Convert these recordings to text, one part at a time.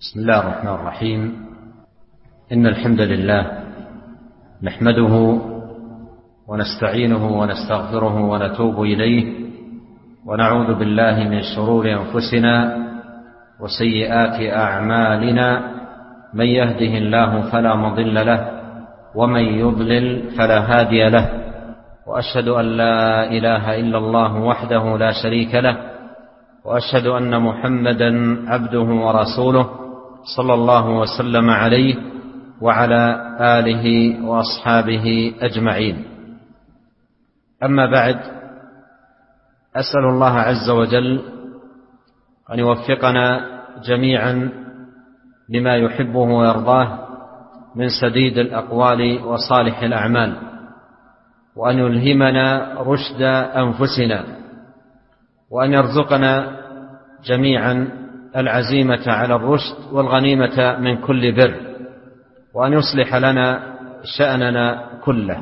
بسم الله الرحمن الرحيم. إن الحمد لله نحمده ونستعينه ونستغفره ونتوب إليه، ونعوذ بالله من شرور أنفسنا وسيئات أعمالنا. من يهده الله فلا مضل له، ومن يضلل فلا هادي له، وأشهد أن لا إله إلا الله وحده لا شريك له، وأشهد أن محمدا عبده ورسوله صلى الله وسلم عليه وعلى آله وأصحابه أجمعين. أما بعد، أسأل الله عز وجل أن يوفقنا جميعا لما يحبه ويرضاه من سديد الأقوال وصالح الأعمال، وأن يلهمنا رشد أنفسنا، وأن يرزقنا جميعا العزيمة على الرشد والغنيمة من كل بر، وأن يصلح لنا شأننا كله.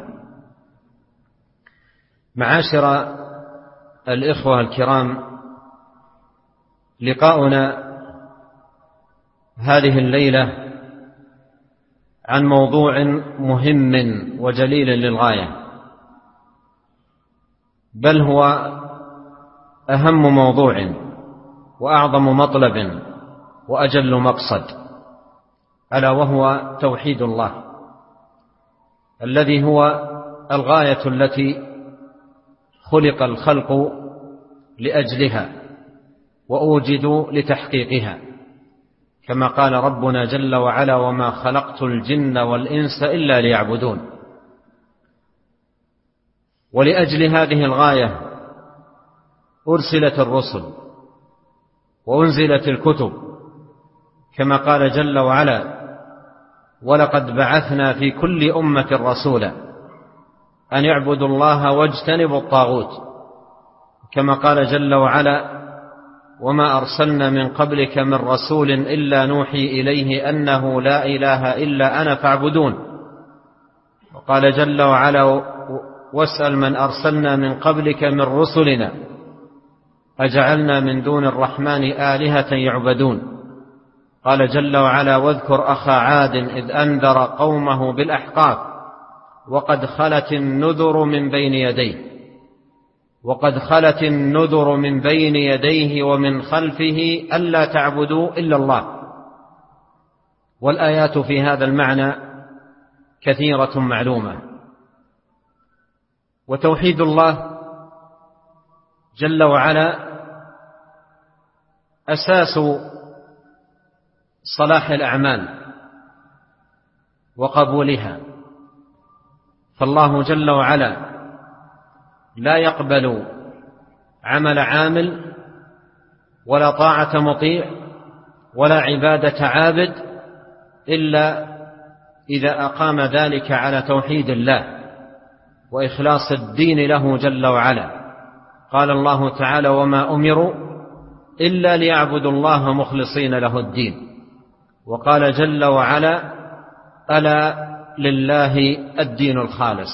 معاشر الإخوة الكرام، لقاؤنا هذه الليلة عن موضوع مهم وجليل للغاية، بل هو أهم موضوع وأعظم مطلب وأجل مقصد، ألا وهو توحيد الله، الذي هو الغاية التي خلق الخلق لأجلها وأوجدوا لتحقيقها، كما قال ربنا جل وعلا: وما خلقت الجن والإنس إلا ليعبدون. ولأجل هذه الغاية أرسلت الرسل وأنزلت الكتب، كما قال جل وعلا: ولقد بعثنا في كل أمة رسولا أن يعبدوا الله واجتنبوا الطاغوت، كما قال جل وعلا: وما أرسلنا من قبلك من رسول إلا نوحي إليه أنه لا إله إلا أنا فاعبدون. وقال جل وعلا: واسأل من أرسلنا من قبلك من رسلنا أجعلنا من دون الرحمن آلهة يعبدون. قال جل وعلا: واذكر أخا عاد إذ أنذر قومه بالأحقاف وقد خلت النذر من بين يديه ومن خلفه ألا تعبدوا إلا الله. والآيات في هذا المعنى كثيرة معلومة. وتوحيد الله جل وعلا أساس صلاح الأعمال وقبولها، فالله جل وعلا لا يقبل عمل عامل ولا طاعة مطيع ولا عبادة عابد إلا إذا أقام ذلك على توحيد الله وإخلاص الدين له جل وعلا. قال الله تعالى: وما أمروا إلا ليعبدوا الله مخلصين له الدين. وقال جل وعلا: ألا لله الدين الخالص.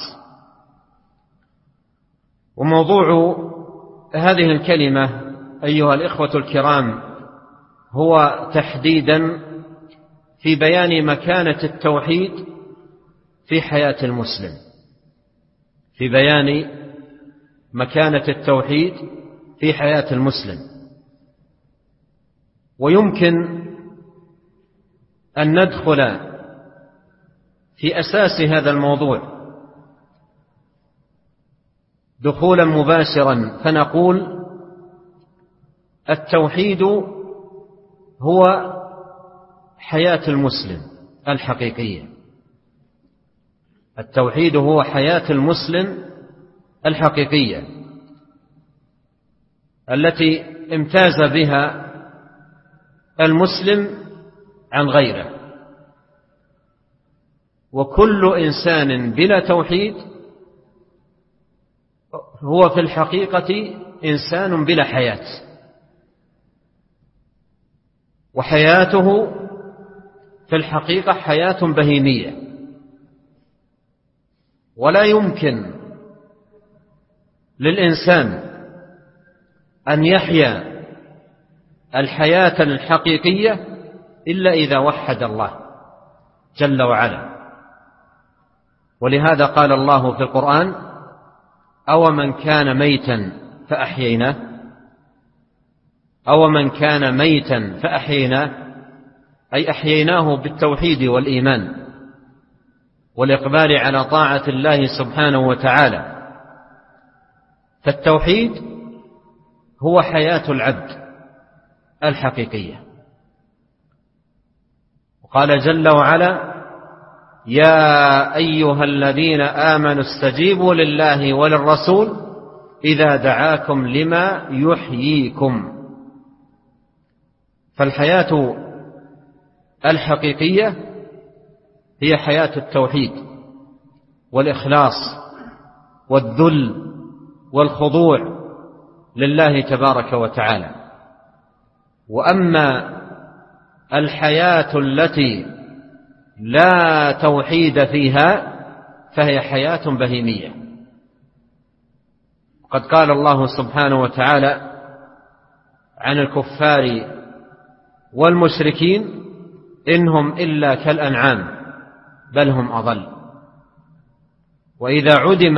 وموضوع هذه الكلمة أيها الإخوة الكرام هو تحديدا في بيان مكانة التوحيد في حياة المسلم، في بيان مكانة التوحيد في حياة المسلم. ويمكن أن ندخل في أساس هذا الموضوع دخولا مباشرا فنقول: التوحيد هو حياة المسلم الحقيقية. التوحيد هو حياة المسلم الحقيقية التي امتاز بها المسلم عن غيره. وكل إنسان بلا توحيد هو في الحقيقة إنسان بلا حياة، وحياته في الحقيقة حياة بهيمية. ولا يمكن للإنسان أن يحيا الحياة الحقيقية إلا إذا وحد الله جل وعلا. ولهذا قال الله في القرآن: أومن كان ميتا فأحييناه، أومن كان ميتا فأحييناه، أي أحييناه بالتوحيد والإيمان والإقبال على طاعة الله سبحانه وتعالى. فالتوحيد هو حياة العبد الحقيقية. وقال جل وعلا: يا أيها الذين آمنوا استجيبوا لله وللرسول إذا دعاكم لما يحييكم. فالحياة الحقيقية هي حياة التوحيد والإخلاص والذل والخضوع لله تبارك وتعالى. وأما الحياة التي لا توحيد فيها فهي حياة بهيمية. قد قال الله سبحانه وتعالى عن الكفار والمشركين: إنهم إلا كالأنعام بل هم أضل. وإذا عدم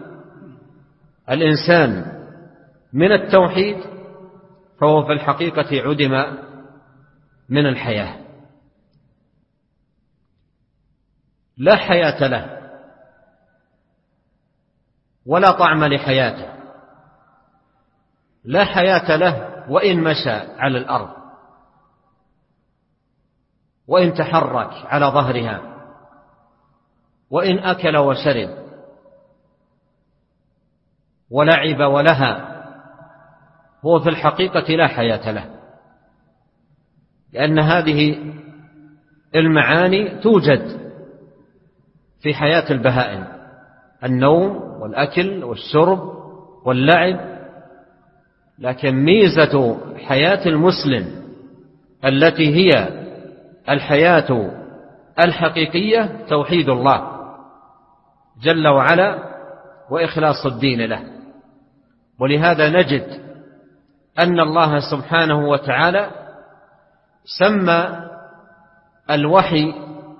الإنسان من التوحيد فهو في الحقيقة عدم من الحياة، لا حياة له ولا طعم لحياته، لا حياة له وإن مشى على الأرض وإن تحرك على ظهرها وإن أكل وشرب ولعب ولها، هو في الحقيقة لا حياة له، لأن هذه المعاني توجد في حياة البهائم: النوم والأكل والشرب واللعب. لكن ميزة حياة المسلم التي هي الحياة الحقيقية توحيد الله جل وعلا وإخلاص الدين له. ولهذا نجد أن الله سبحانه وتعالى سمى الوحي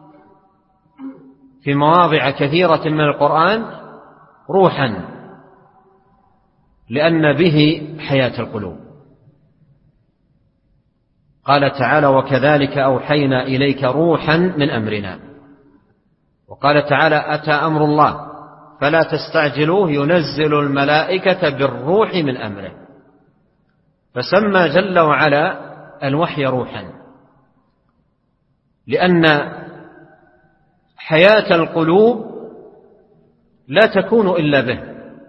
في مواضع كثيرة من القرآن روحا، لأن به حياة القلوب. قال تعالى: وكذلك أوحينا إليك روحا من أمرنا. وقال تعالى: أتى أمر الله فلا تستعجلوه ينزل الملائكة بالروح من أمره. فسمى جل وعلا الوحي روحا، لأن حياة القلوب لا تكون إلا به.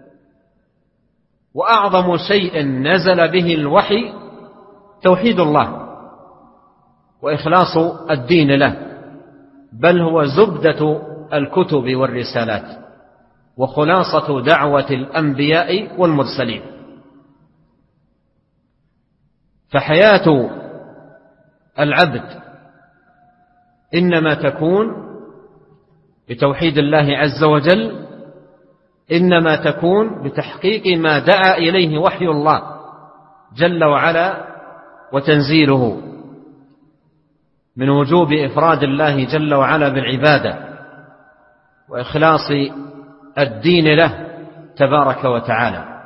وأعظم شيء نزل به الوحي توحيد الله وإخلاص الدين له، بل هو زبدة الكتب والرسالات وخلاصة دعوة الأنبياء والمرسلين. فحياة العبد إنما تكون بتوحيد الله عز وجل، إنما تكون بتحقيق ما دعا إليه وحي الله جل وعلا وتنزيله من وجوب إفراد الله جل وعلا بالعبادة وإخلاص الدين له تبارك وتعالى.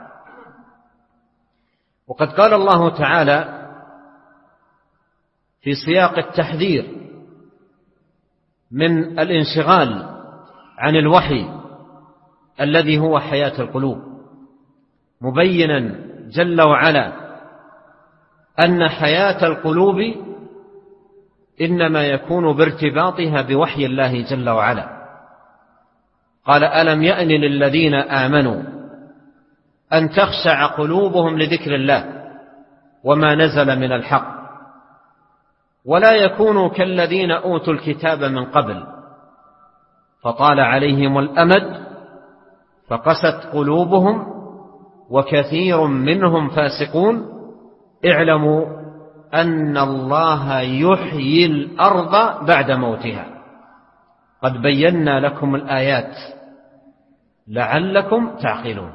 وقد قال الله تعالى في سياق التحذير من الانشغال عن الوحي الذي هو حياة القلوب، مبينا جل وعلا أن حياة القلوب إنما يكون بارتباطها بوحي الله جل وعلا. قال: ألم يأن للذين آمنوا أن تخشع قلوبهم لذكر الله وما نزل من الحق ولا يكونوا كالذين أوتوا الكتاب من قبل فطال عليهم الأمد فقست قلوبهم وكثير منهم فاسقون اعلموا أن الله يحيي الأرض بعد موتها قد بينا لكم الآيات لعلكم تعقلون.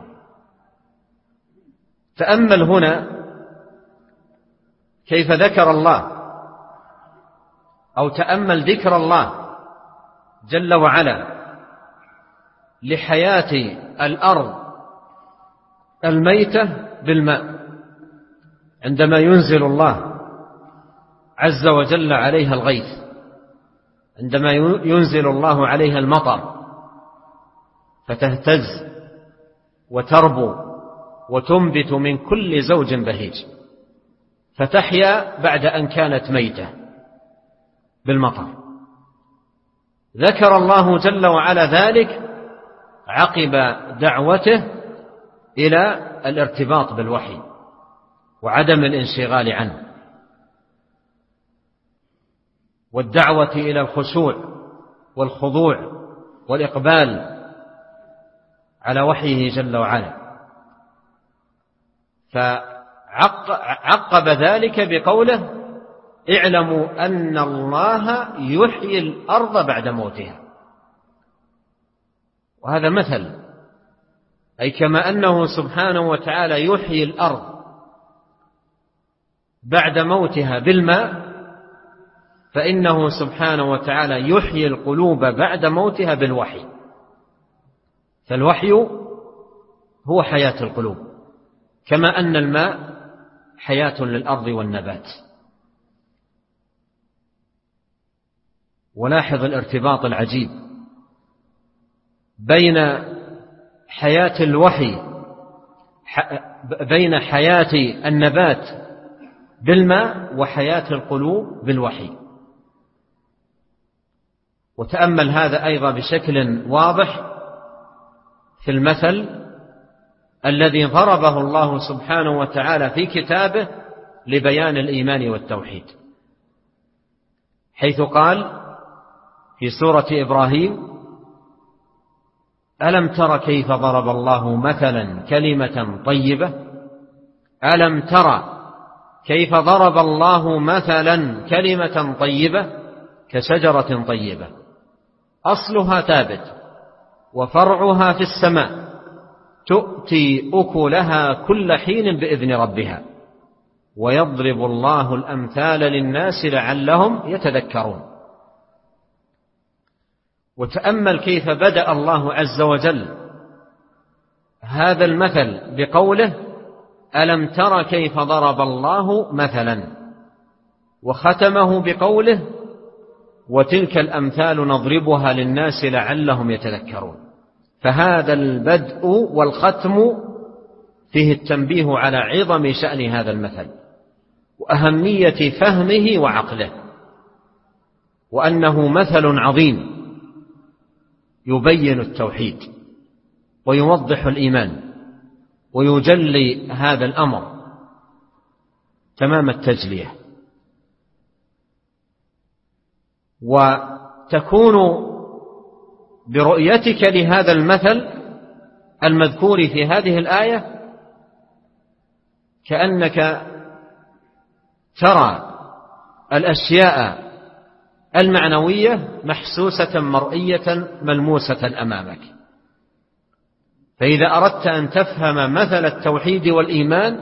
تأمل هنا كيف ذكر الله أو تأمل ذكر الله جل وعلا لحياة الأرض الميتة بالماء عندما ينزل الله عز وجل عليها الغيث، عندما ينزل الله عليها المطر فتهتز وتربو وتنبت من كل زوج بهيج، فتحيا بعد أن كانت ميتة بالمطر. ذكر الله جل وعلا ذلك عقب دعوته إلى الارتباط بالوحي وعدم الانشغال عنه، والدعوة إلى الخشوع والخضوع والإقبال على وحيه جل وعلا. فعقب ذلك بقوله: اعلموا أن الله يحيي الأرض بعد موتها. وهذا مثل، أي كما أنه سبحانه وتعالى يحيي الأرض بعد موتها بالماء، فإنه سبحانه وتعالى يحيي القلوب بعد موتها بالوحي. فالوحي هو حياة القلوب، كما أن الماء حياة للأرض والنبات. ولاحظ الارتباط العجيب بين حياة الوحي، بين حياة النبات بالماء وحياة القلوب بالوحي. وتأمل هذا أيضا بشكل واضح في المثل الذي ضربه الله سبحانه وتعالى في كتابه لبيان الإيمان والتوحيد، حيث قال في سورة إبراهيم: ألم تر كيف ضرب الله مثلا كلمة طيبة ألم تر كيف ضرب الله مثلا كلمة طيبة كشجرة طيبة أصلها ثابت وفرعها في السماء تؤتي أكلها كل حين بإذن ربها ويضرب الله الأمثال للناس لعلهم يتذكرون. وتأمل كيف بدأ الله عز وجل هذا المثل بقوله: ألم تر كيف ضرب الله مثلا، وختمه بقوله: وتلك الأمثال نضربها للناس لعلهم يتذكرون. فهذا البدء والختم فيه التنبيه على عظم شأن هذا المثل وأهمية فهمه وعقله، وأنه مثل عظيم يبين التوحيد ويوضح الإيمان ويجلي هذا الأمر تمام التجلية. وتكون برؤيتك لهذا المثل المذكور في هذه الآية كأنك ترى الأشياء المعنوية محسوسة مرئية ملموسة أمامك. فإذا أردت أن تفهم مثل التوحيد والإيمان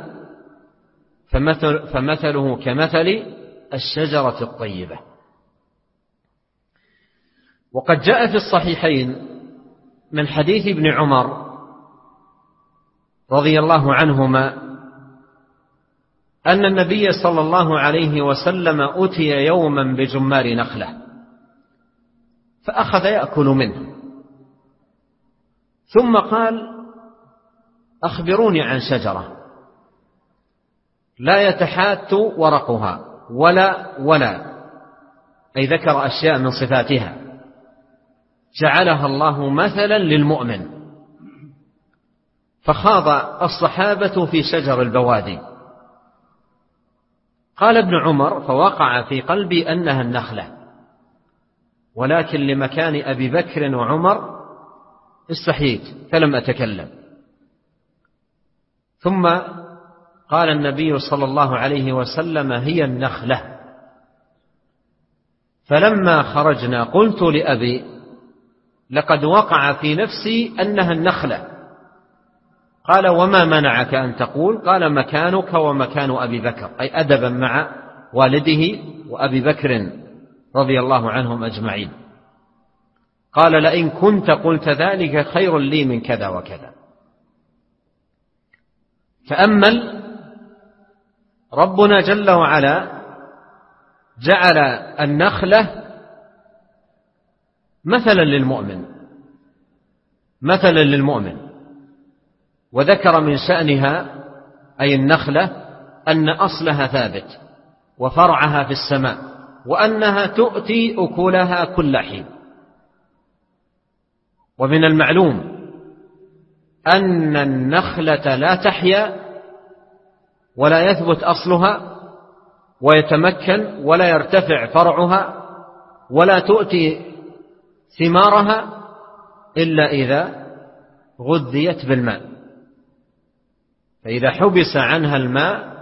فمثله كمثل الشجرة الطيبة. وقد جاء في الصحيحين من حديث ابن عمر رضي الله عنهما أن النبي صلى الله عليه وسلم أتي يوما بجمار نخلة فأخذ يأكل منه، ثم قال: أخبروني عن شجرة لا يتحات ورقها ولا أي ذكر أشياء من صفاتها جعلها الله مثلا للمؤمن. فخاض الصحابة في شجر البوادي. قال ابن عمر: فوقع في قلبي أنها النخلة، ولكن لمكان أبي بكر وعمر استحييت فلم أتكلم. ثم قال النبي صلى الله عليه وسلم: هي النخلة. فلما خرجنا قلت لأبي: لقد وقع في نفسي أنها النخلة. قال: وما منعك أن تقول؟ قال: مكانك ومكان أبي بكر، أي أدبا مع والده وأبي بكر رضي الله عنهم أجمعين. قال: لئن كنت قلت ذلك خير لي من كذا وكذا. تأمل، ربنا جل وعلا جعل النخلة مثلا للمؤمن، وذكر من شأنها أي النخلة أن أصلها ثابت وفرعها في السماء، وأنها تؤتي أكلها كل حين. ومن المعلوم أن النخلة لا تحيا ولا يثبت أصلها ويتمكن ولا يرتفع فرعها ولا تؤتي ثمارها إلا إذا غذيت بالماء، فإذا حبس عنها الماء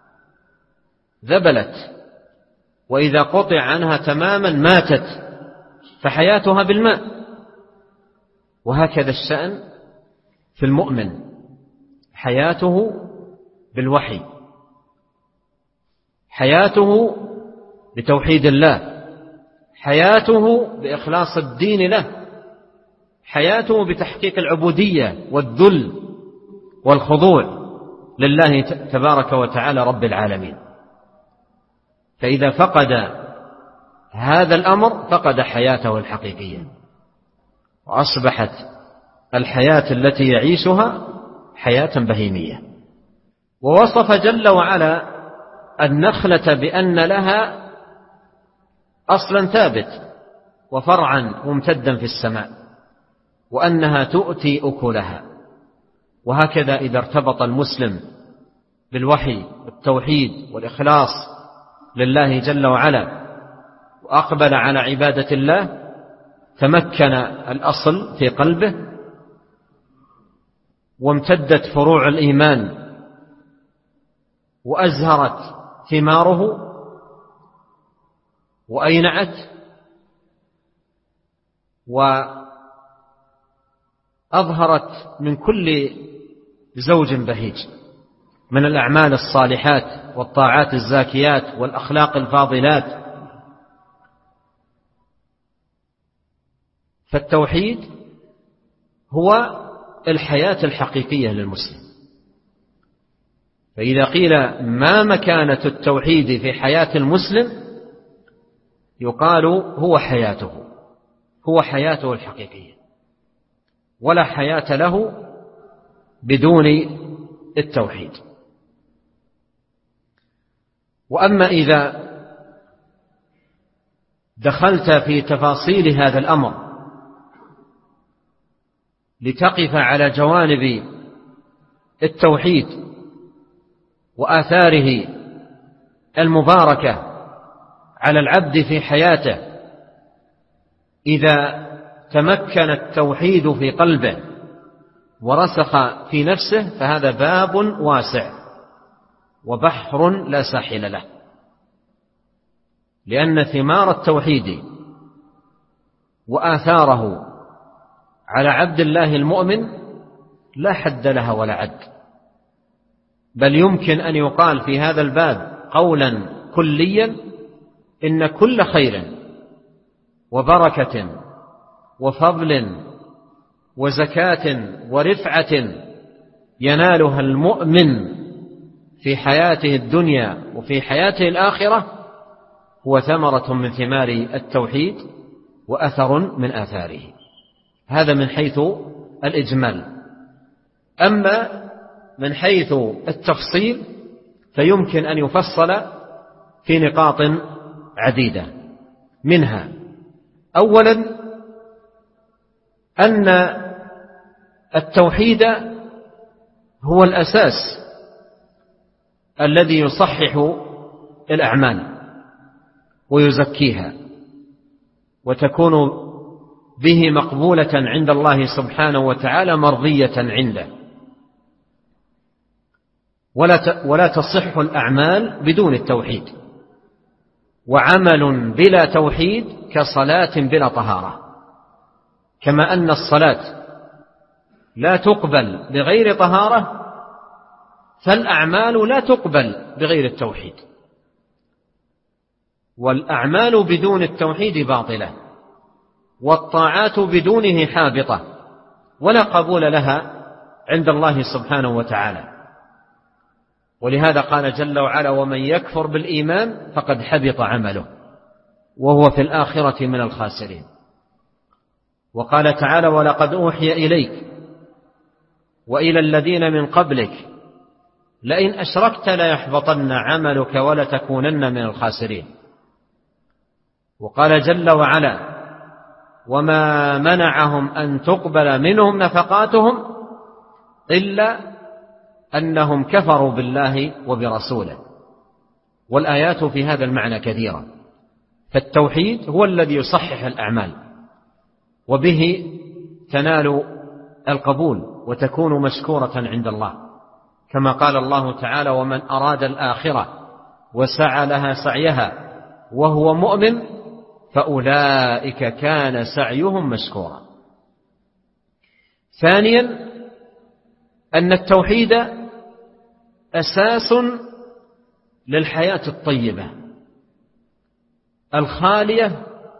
ذبلت، وإذا قطع عنها تماما ماتت، فحياتها بالماء. وهكذا الشأن في المؤمن، حياته بالوحي، حياته بتوحيد الله، حياته بإخلاص الدين له، حياته بتحقيق العبودية والذل والخضوع لله تبارك وتعالى رب العالمين. فإذا فقد هذا الأمر فقد حياته الحقيقية، وأصبحت الحياة التي يعيشها حياة بهيمية. ووصف جل وعلا النخلة بأن لها أصلا ثابت وفرعا ممتدا في السماء، وأنها تؤتي أكلها. وهكذا إذا ارتبط المسلم بالوحي والتوحيد والإخلاص لله جل وعلا وأقبل على عبادة الله، تمكن الأصل في قلبه وامتدت فروع الإيمان وأزهرت ثماره وأينعت وأظهرت من كل زوج بهيج من الأعمال الصالحات والطاعات الزاكيات والأخلاق الفاضلات. فالتوحيد هو الحياة الحقيقية للمسلم. فإذا قيل ما مكانة التوحيد في حياة المسلم، يقال هو حياته الحقيقية، ولا حياة له بدون التوحيد. وأما إذا دخلت في تفاصيل هذا الأمر لتقف على جوانب التوحيد وآثاره المباركة على العبد في حياته، إذا تمكن التوحيد في قلبه ورسخ في نفسه، فهذا باب واسع وبحر لا ساحل له، لأن ثمار التوحيد وآثاره على عبد الله المؤمن لا حد لها ولا عد، بل يمكن أن يقال في هذا الباب قولا كليا إن كل خير وبركة وفضل وزكاة ورفعة ينالها المؤمن في حياته الدنيا وفي حياته الآخرة هو ثمرة من ثمار التوحيد وأثر من آثاره. هذا من حيث الإجمال. أما من حيث التفصيل فيمكن أن يفصل في نقاط عديدة، منها أولا أن التوحيد هو الأساس الذي يصحح الأعمال ويزكيها وتكون به مقبولة عند الله سبحانه وتعالى مرضية عنده، ولا تصح الأعمال بدون التوحيد. وعمل بلا توحيد كصلاة بلا طهارة، كما أن الصلاة لا تقبل بغير طهارة، فالأعمال لا تقبل بغير التوحيد. والأعمال بدون التوحيد باطلة، والطاعات بدونه حابطة ولا قبول لها عند الله سبحانه وتعالى. ولهذا قال جل وعلا: ومن يكفر بالإيمان فقد حبط عمله وهو في الآخرة من الخاسرين. وقال تعالى: ولقد أوحي إليك وإلى الذين من قبلك لئن أشركت ليحبطن عملك ولتكونن من الخاسرين. وقال جل وعلا: وما منعهم أن تقبل منهم نفقاتهم إلا أنهم كفروا بالله وبرسوله. والآيات في هذا المعنى كثيرة. فالتوحيد هو الذي يصحح الأعمال، وبه تنال القبول وتكون مشكورة عند الله، كما قال الله تعالى: ومن أراد الآخرة وسعى لها سعيها وهو مؤمن فأولئك كان سعيهم مشكورا. ثانيا، أن التوحيد أساس للحياة الطيبة الخالية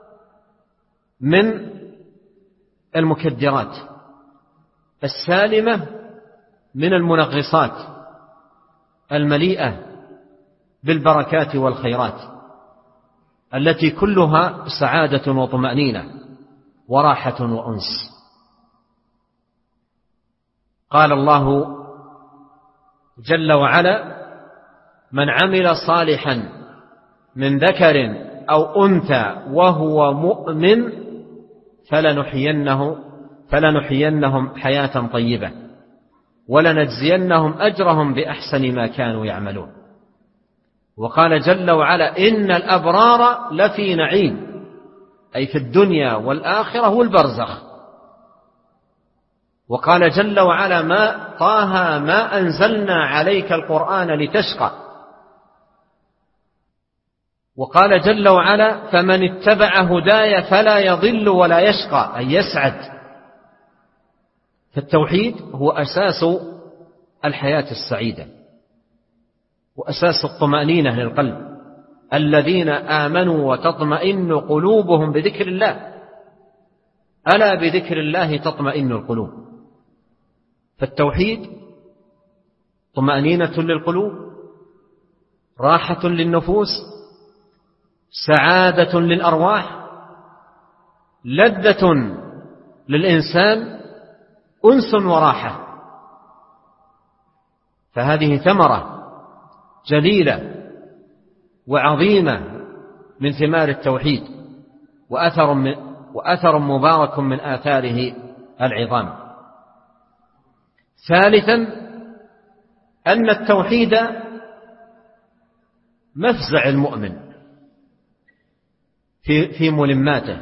من المكدرات، السالمة من المنغصات، المليئة بالبركات والخيرات، التي كلها سعادة وطمأنينة وراحة وأنس. قال الله جل وعلا: من عمل صالحا من ذكر أو أنثى وهو مؤمن فلنحيينهم حياة طيبة ولنجزينهم أجرهم بأحسن ما كانوا يعملون. وقال جل وعلا: إن الأبرار لفي نعيم، أي في الدنيا والآخرة والبرزخ. وقال جل وعلا: طه ما أنزلنا عليك القرآن لتشقى. وقال جل وعلا: فمن اتبع هداي فلا يضل ولا يشقى، أي يسعد. فالتوحيد هو أساس الحياة السعيدة وأساس الطمأنينة للقلب. الذين آمنوا وتطمئن قلوبهم بذكر الله، ألا بذكر الله تطمئن القلوب. فالتوحيد طمأنينة للقلوب، راحة للنفوس، سعادة للأرواح، لذة للإنسان، أنس وراحة. فهذه ثمرة جليلة وعظيمة من ثمار التوحيد، وأثر مبارك من آثاره العظام. ثالثا، أن التوحيد مفزع المؤمن في ملماته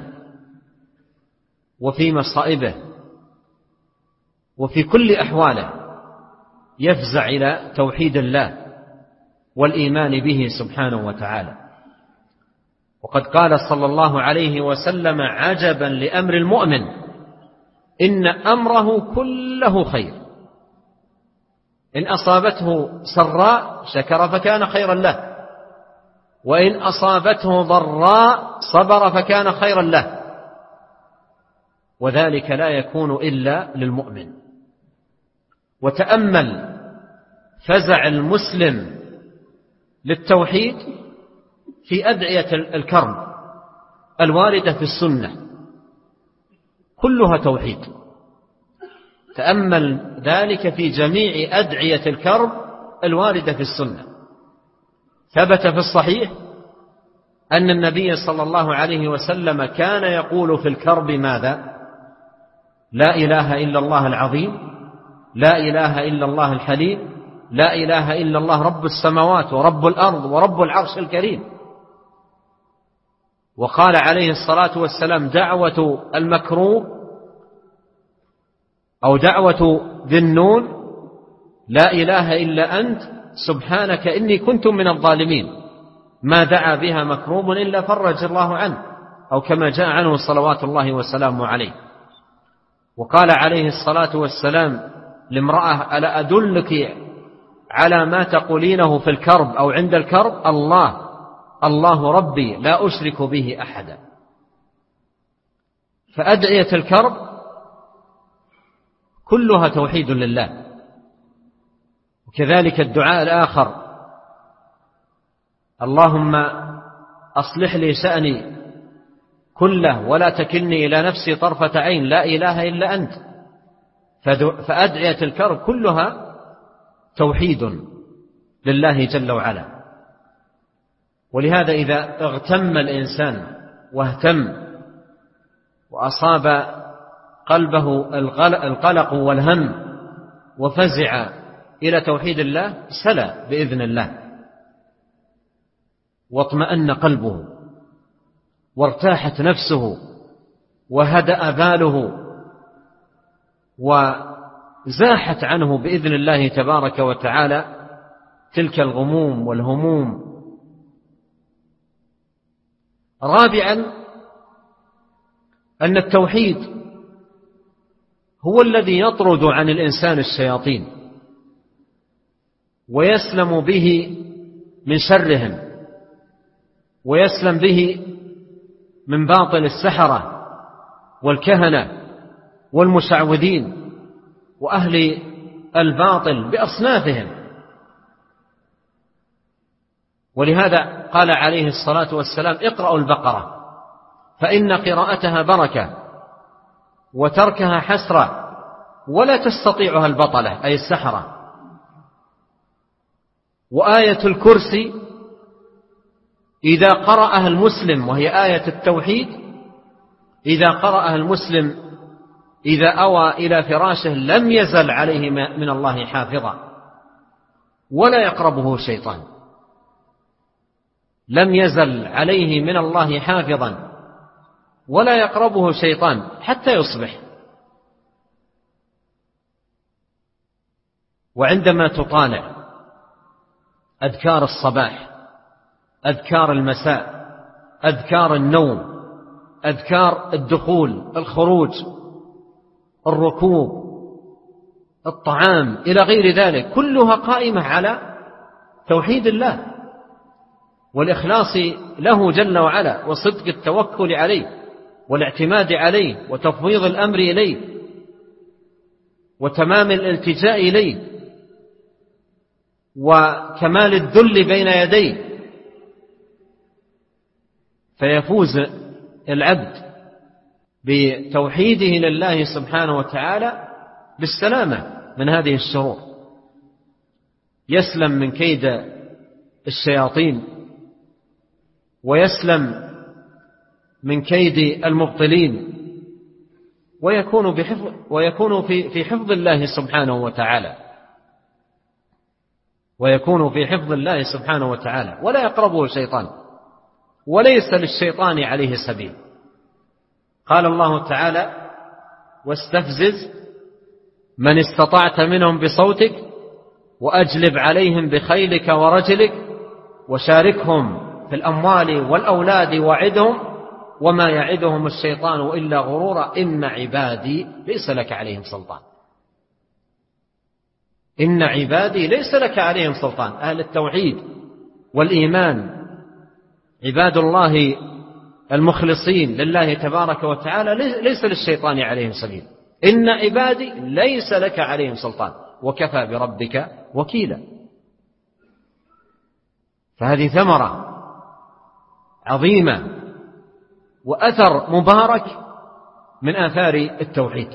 وفي مصائبه وفي كل أحواله، يفزع إلى توحيد الله والإيمان به سبحانه وتعالى. وقد قال صلى الله عليه وسلم: عجبا لأمر المؤمن إن أمره كله خير، إن أصابته سراء شكر فكان خيرا له، وإن أصابته ضراء صبر فكان خيرا له، وذلك لا يكون إلا للمؤمن. وتأمل فزع المسلم للتوحيد في أدعية الكرب الواردة في السنة، كلها توحيد. تأمل ذلك في جميع أدعية الكرب الواردة في السنة. ثبت في الصحيح أن النبي صلى الله عليه وسلم كان يقول في الكرب ماذا؟ لا إله إلا الله العظيم، لا إله إلا الله الحليم، لا إله إلا الله رب السماوات ورب الأرض ورب العرش الكريم. وقال عليه الصلاة والسلام: دعوة المكروب أو دعوة ذي النون، لا إله إلا أنت سبحانك إني كنت من الظالمين، ما دعا بها مكروب إلا فرج الله عنه، أو كما جاء عنه صلوات الله وسلامه عليه. وقال عليه الصلاة والسلام لامرأة: ألا أدلك على ما تقولينه في الكرب أو عند الكرب؟ الله الله ربي لا أشرك به أحدا. فأدعية الكرب كلها توحيد لله. وكذلك الدعاء الآخر: اللهم أصلح لي شأني كله ولا تكلني إلى نفسي طرفة عين، لا إله إلا أنت. فأدعية الكرب كلها توحيد لله جل وعلا. ولهذا إذا اغتم الإنسان واهتم وأصاب قلبه القلق والهم وفزع إلى توحيد الله سلى بإذن الله، واطمأن قلبه وارتاحت نفسه وهدأ باله وزاحت عنه بإذن الله تبارك وتعالى تلك الغموم والهموم. رابعا أن التوحيد هو الذي يطرد عن الإنسان الشياطين ويسلم به من شرهم، ويسلم به من باطل السحرة والكهنة والمشعوذين وأهل الباطل بأصنافهم. ولهذا قال عليه الصلاة والسلام: اقرأوا البقرة فإن قراءتها بركة وتركها حسرة ولا تستطيعها البطلة أي السحرة. وآية الكرسي إذا قرأها المسلم، وهي آية التوحيد، إذا قرأها المسلم إذا أوى إلى فراشه لم يزل عليه من الله حافظا ولا يقربه شيطان، لم يزل عليه من الله حافظا ولا يقربه شيطان حتى يصبح. وعندما تطالع أذكار الصباح، أذكار المساء، أذكار النوم، أذكار الدخول، الخروج، الركوب، الطعام إلى غير ذلك، كلها قائمة على توحيد الله والإخلاص له جل وعلا، وصدق التوكل عليه والاعتماد عليه وتفويض الأمر إليه وتمام الالتجاء إليه وكمال الذل بين يديه. فيفوز العبد بتوحيده لله سبحانه وتعالى بالسلامة من هذه الشرور، يسلم من كيد الشياطين ويسلم من كيد المبطلين، ويكون في حفظ الله سبحانه وتعالى، ويكون في حفظ الله سبحانه وتعالى ولا يقربه شيطان وليس للشيطان عليه سبيل. قال الله تعالى: واستفزز من استطعت منهم بصوتك وأجلب عليهم بخيلك ورجلك وشاركهم في الأموال والأولاد وعدهم وما يعدهم الشيطان إلا غرورا إن عبادي ليس لك عليهم سلطان. إن عبادي ليس لك عليهم سلطان. أهل التوحيد والإيمان عباد الله المخلصين لله تبارك وتعالى ليس للشيطان عليهم سبيل. إن عبادي ليس لك عليهم سلطان وكفى بربك وكيلا. فهذه ثمرة عظيمة وأثر مبارك من آثار التوحيد.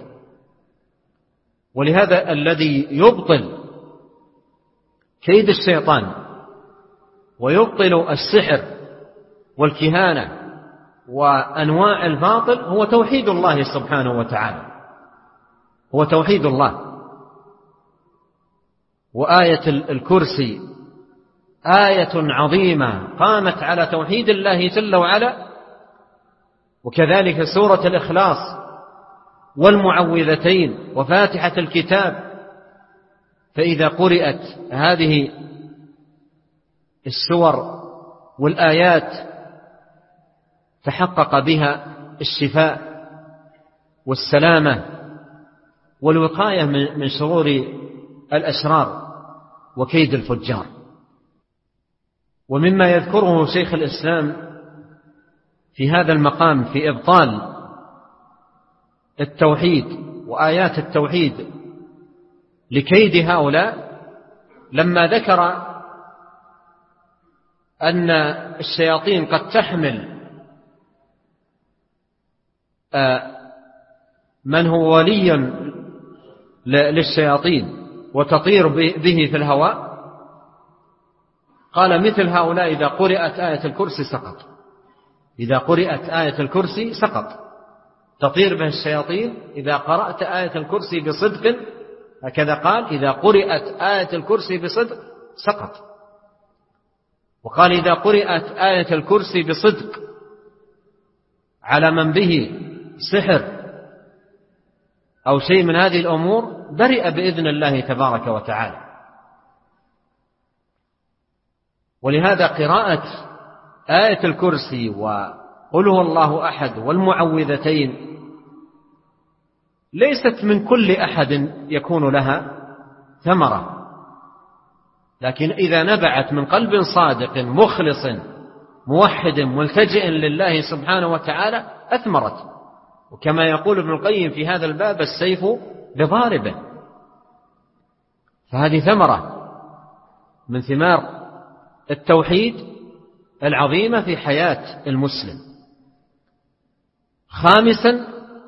ولهذا الذي يبطل كيد الشيطان ويبطل السحر والكهانة وأنواع الباطل هو توحيد الله سبحانه وتعالى، هو توحيد الله. وآية الكرسي آية عظيمة قامت على توحيد الله جل وعلا، وكذلك سورة الإخلاص والمعوذتين وفاتحة الكتاب. فإذا قرأت هذه السور والآيات تحقق بها الشفاء والسلامة والوقاية من شرور الأشرار وكيد الفجار. ومما يذكره شيخ الإسلام في هذا المقام في إبطال التوحيد وآيات التوحيد لكيد هؤلاء، لما ذكر أن الشياطين قد تحمل من هو ولي للشياطين وتطير به في الهواء، قال مثل هؤلاء إذا قرأت آية الكرسي سقط، إذا قرأت آية الكرسي سقط، تطير به الشياطين إذا قرأت آية الكرسي بصدق، هكذا قال إذا قرأت آية الكرسي بصدق سقط. وقال إذا قرأت آية الكرسي بصدق على من به سحر أو شيء من هذه الأمور برئ بإذن الله تبارك وتعالى. ولهذا قراءة آية الكرسي وقل هو الله أحد والمعوذتين ليست من كل أحد يكون لها ثمرة، لكن إذا نبعت من قلب صادق مخلص موحد ملتجئ لله سبحانه وتعالى أثمرت. وكما يقول ابن القيم في هذا الباب السيف بضاربه، فهذه ثمرة من ثمار التوحيد العظيمة في حياة المسلم. خامسا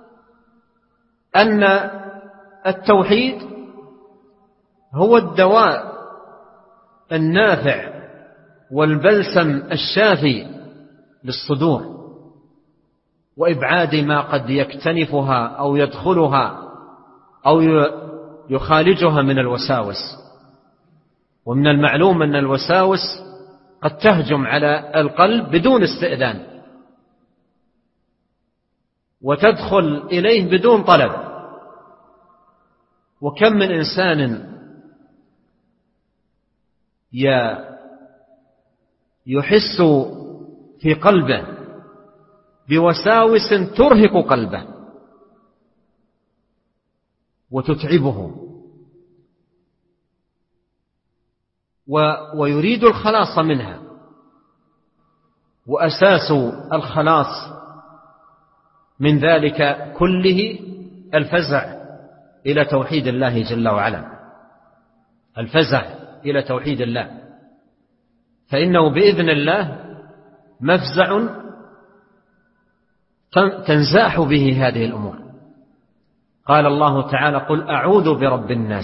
أن التوحيد هو الدواء النافع والبلسم الشافي للصدور وإبعاد ما قد يكتنفها أو يدخلها أو يخالجها من الوساوس. ومن المعلوم أن الوساوس قد تهجم على القلب بدون استئذان وتدخل إليه بدون طلب. وكم من إنسان يحس في قلبه بوساوس ترهق قلبه وتتعبه ويريد الخلاص منها. وأساس الخلاص من ذلك كله الفزع إلى توحيد الله جل وعلا، الفزع إلى توحيد الله، فإنه بإذن الله مفزع تنزاح به هذه الأمور. قال الله تعالى قل أعوذ برب الناس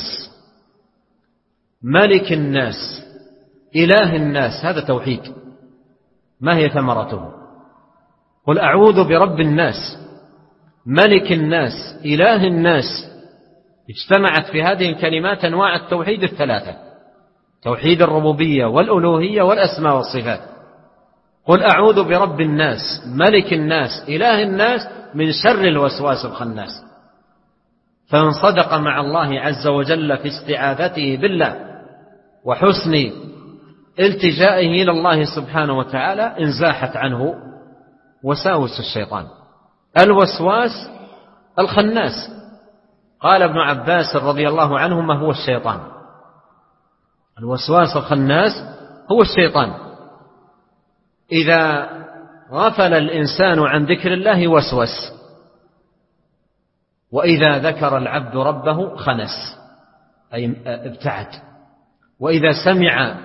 ملك الناس إله الناس، هذا توحيد. ما هي ثمرته؟ قل أعوذ برب الناس ملك الناس إله الناس. اجتمعت في هذه الكلمات أنواع التوحيد الثلاثة: توحيد الربوبية والألوهية والأسماء والصفات. قل أعوذ برب الناس ملك الناس إله الناس من شر الوسواس الخناس. فمن صدق مع الله عز وجل في استعاذته بالله وحسن التجائه إلى الله سبحانه وتعالى انزاحت عنه وساوس الشيطان. الوسواس الخناس، قال ابن عباس رضي الله عنه ما هو الشيطان؟ الوسواس الخناس هو الشيطان. إذا غفل الإنسان عن ذكر الله وسوس، وإذا ذكر العبد ربه خنس أي ابتعد. وإذا سمع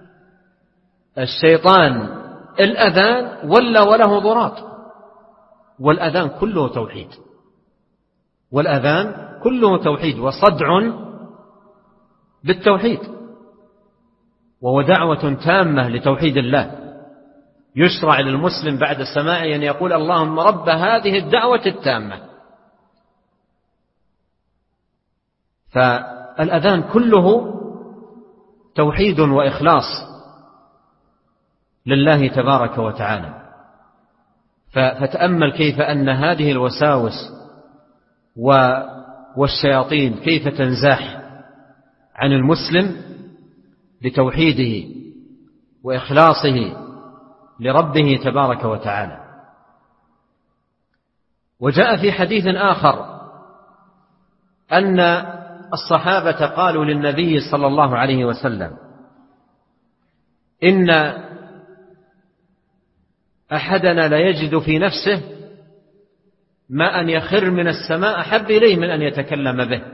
الشيطان الأذان ولى وله ضراط. والأذان كله توحيد، والأذان كله توحيد وصدع بالتوحيد، وهو دعوة تامة لتوحيد الله. يشرع للمسلم بعد سماعه أن يقول اللهم رب هذه الدعوة التامة. فالأذان كله توحيد وإخلاص لله تبارك وتعالى. فتأمل كيف أن هذه الوساوس والشياطين كيف تنزاح عن المسلم لتوحيده وإخلاصه لربه تبارك وتعالى. وجاء في حديث آخر أن الصحابة قالوا للنبي صلى الله عليه وسلم إن أحدنا لا يجد في نفسه ما أن يخر من السماء أحب إليه من أن يتكلم به.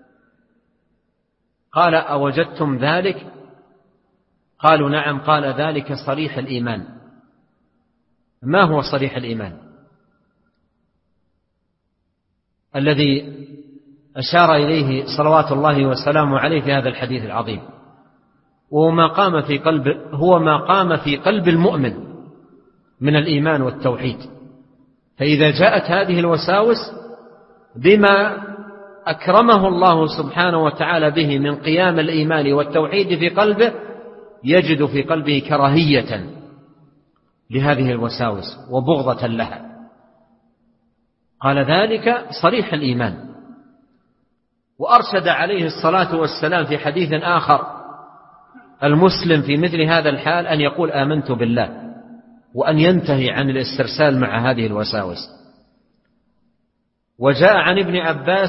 قال أوجدتم ذلك؟ قالوا نعم. قال ذلك صريح الإيمان. ما هو صريح الإيمان الذي أشار إليه صلوات الله وسلامه عليه في هذا الحديث العظيم؟ وهو ما قام في قلب المؤمن من الإيمان والتوحيد. فإذا جاءت هذه الوساوس بما أكرمه الله سبحانه وتعالى به من قيام الإيمان والتوحيد في قلبه، يجد في قلبه كراهية لهذه الوساوس وبغضة لها. قال ذلك صريح الإيمان. وأرشد عليه الصلاة والسلام في حديث آخر المسلم في مثل هذا الحال أن يقول آمنت بالله، وأن ينتهي عن الاسترسال مع هذه الوساوس. وجاء عن ابن عباس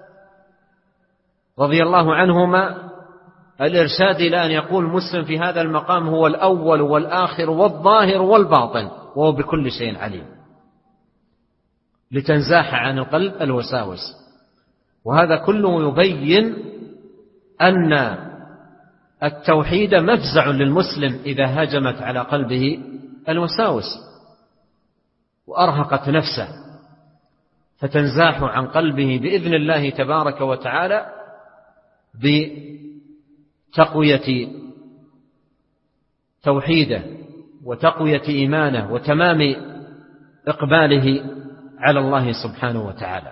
رضي الله عنهما الإرشاد إلى أن يقول مسلم في هذا المقام هو الأول والآخر والظاهر والباطن وهو بكل شيء عليم، لتنزاح عن القلب الوساوس. وهذا كله يبين أن التوحيد مفزع للمسلم إذا هجمت على قلبه الوساوس وأرهقت نفسه، فتنزاح عن قلبه بإذن الله تبارك وتعالى بتقوية توحيده وتقوية إيمانه وتمام إقباله على الله سبحانه وتعالى.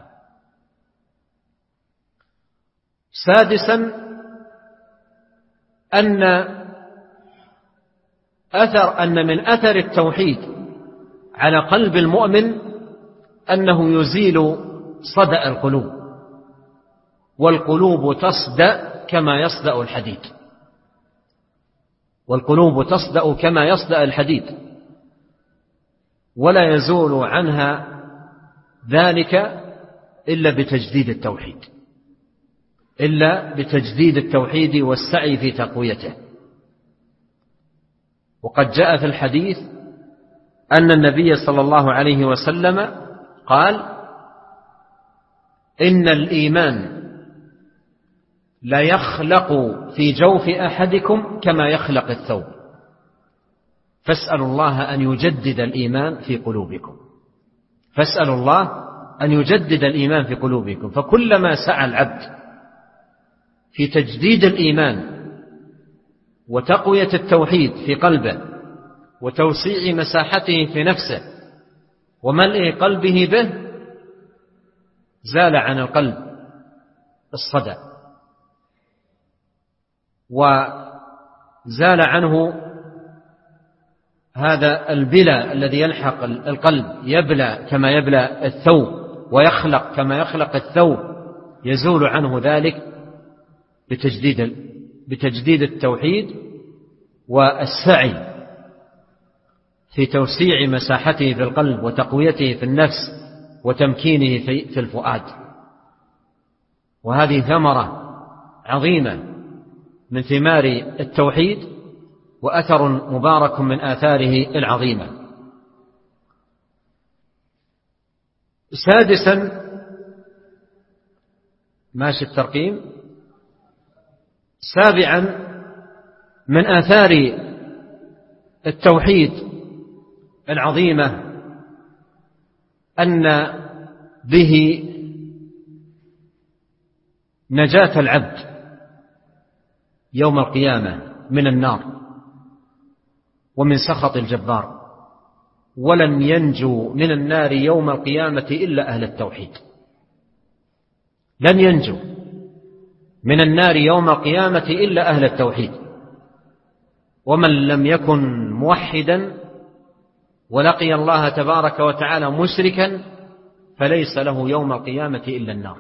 سادسا أن من أثر التوحيد على قلب المؤمن أنه يزيل صدأ القلوب، والقلوب تصدأ كما يصدأ الحديد، والقلوب تصدأ كما يصدأ الحديد، ولا يزول عنها ذلك إلا بتجديد التوحيد والسعي في تقويته. وقد جاء في الحديث أن النبي صلى الله عليه وسلم قال إن الإيمان لا يخلق في جوف أحدكم كما يخلق الثوب، فاسألوا الله أن يجدد الإيمان في قلوبكم. فاسألوا الله أن يجدد الإيمان في قلوبكم. فكلما سعى العبد في تجديد الإيمان وتقوية التوحيد في قلبه وتوسيع مساحته في نفسه وملء قلبه به، زال عن القلب الصدى، وزال عنه هذا البلى الذي يلحق القلب، يبلى كما يبلى الثوب ويخلق كما يخلق الثوب، يزول عنه ذلك بتجديد التوحيد والسعي في توسيع مساحته في القلب وتقويته في النفس وتمكينه في الفؤاد. وهذه ثمرة عظيمة من ثمار التوحيد وأثر مبارك من آثاره العظيمة. سادسا، ماشي الترقيم. سابعا، من آثار التوحيد العظيمة أن به نجاة العبد يوم القيامة من النار ومن سخط الجبار. ولن ينجو من النار يوم القيامة إلا أهل التوحيد. لن ينجو من النار يوم القيامة إلا أهل التوحيد. ومن لم يكن موحدا ولقي الله تبارك وتعالى مشركا فليس له يوم القيامة إلا النار.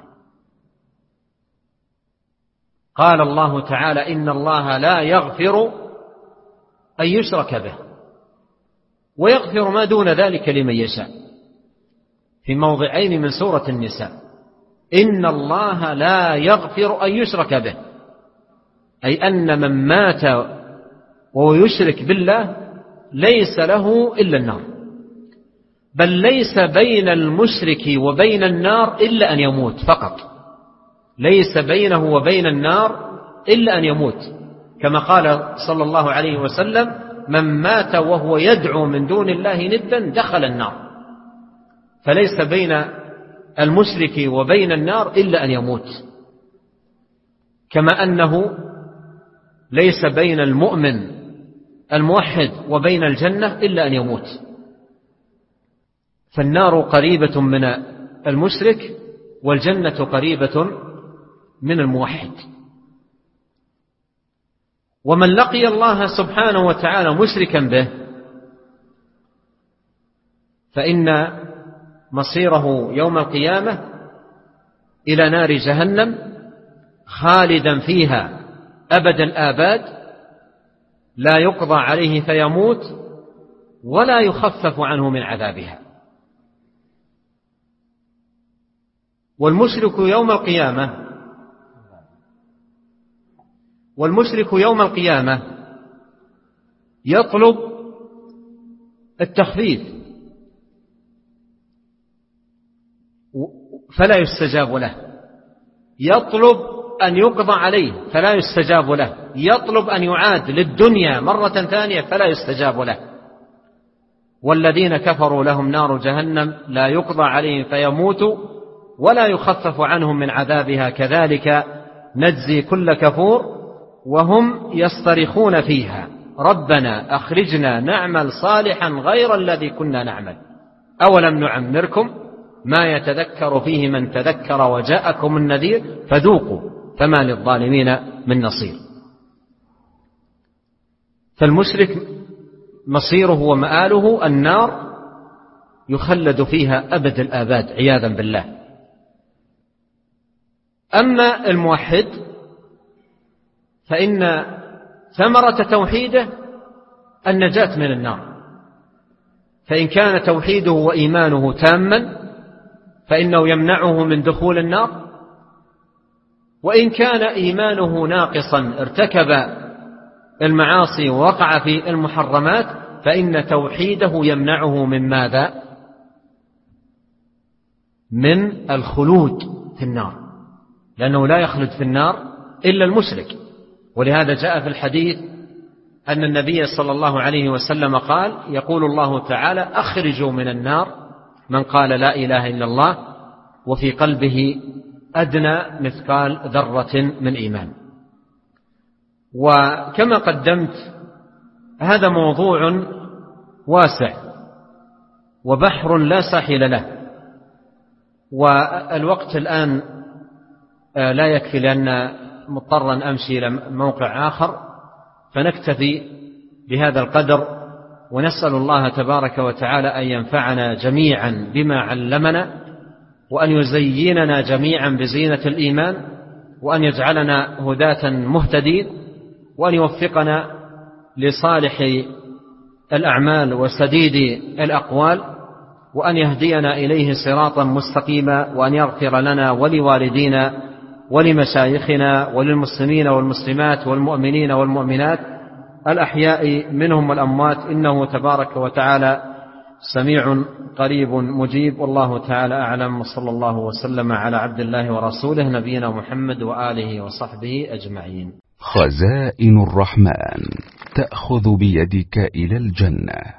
قال الله تعالى إن الله لا يغفر أن يشرك به ويغفر ما دون ذلك لمن يشاء، في موضعين من سورة النساء. إن الله لا يغفر أن يشرك به، أي أن من مات وهو يشرك بالله ليس له إلا النار، بل ليس بين المشرك وبين النار إلا أن يموت فقط، ليس بينه وبين النار إلا أن يموت، كما قال صلى الله عليه وسلم: من مات وهو يدعو من دون الله ندا دخل النار. فليس بين المشرك وبين النار إلا أن يموت، كما أنه ليس بين المؤمن الموحد وبين الجنة إلا أن يموت. فالنار قريبة من المشرك والجنة قريبة من الموحد. ومن لقي الله سبحانه وتعالى مشركا به فإن مصيره يوم القيامة إلى نار جهنم خالدا فيها أبد الآباد، لا يقضى عليه فيموت ولا يخفف عنه من عذابها. والمشرك يوم القيامة يطلب التخفيف فلا يستجاب له، يطلب أن يقضى عليه فلا يستجاب له، يطلب أن يعاد للدنيا مرة ثانية فلا يستجاب له. والذين كفروا لهم نار جهنم لا يقضى عليهم فيموتوا ولا يخفف عنهم من عذابها كذلك نجزي كل كفور وهم يصطرخون فيها ربنا أخرجنا نعمل صالحا غير الذي كنا نعمل أولم نعمركم ما يتذكر فيه من تذكر وجاءكم النذير فذوقوا فما للظالمين من نصير. فالمشرك مصيره ومآله النار يخلد فيها أبد الآباد عياذا بالله. أما الموحد فإن ثمرة توحيده النجاة من النار، فإن كان توحيده وإيمانه تاما فإنه يمنعه من دخول النار، وإن كان إيمانه ناقصا ارتكب المعاصي ووقع في المحرمات فإن توحيده يمنعه من ماذا؟ من الخلود في النار، لأنه لا يخلد في النار إلا المشرك. ولهذا جاء في الحديث أن النبي صلى الله عليه وسلم قال: يقول الله تعالى أخرجوا من النار من قال لا إله إلا الله وفي قلبه أدنى مثقال ذرة من إيمان. وكما قدمت هذا موضوع واسع وبحر لا ساحل له، والوقت الآن لا يكفي لأن مضطرا أمشي إلى موقع آخر، فنكتفي بهذا القدر، ونسأل الله تبارك وتعالى أن ينفعنا جميعا بما علمنا، وأن يزيننا جميعا بزينة الإيمان، وأن يجعلنا هداة مهتدين، وأن يوفقنا لصالح الأعمال وسديد الأقوال، وأن يهدينا إليه صراطا مستقيما، وأن يغفر لنا ولوالدينا ولمشايخنا وللمسلمين والمسلمات والمؤمنين والمؤمنات الأحياء منهم والأموات، إنه تبارك وتعالى سميع قريب مجيب. والله تعالى أعلم، وصلى الله وسلم على عبد الله ورسوله نبينا محمد وآله وصحبه أجمعين. خزائن الرحمن تأخذ بيدك إلى الجنة.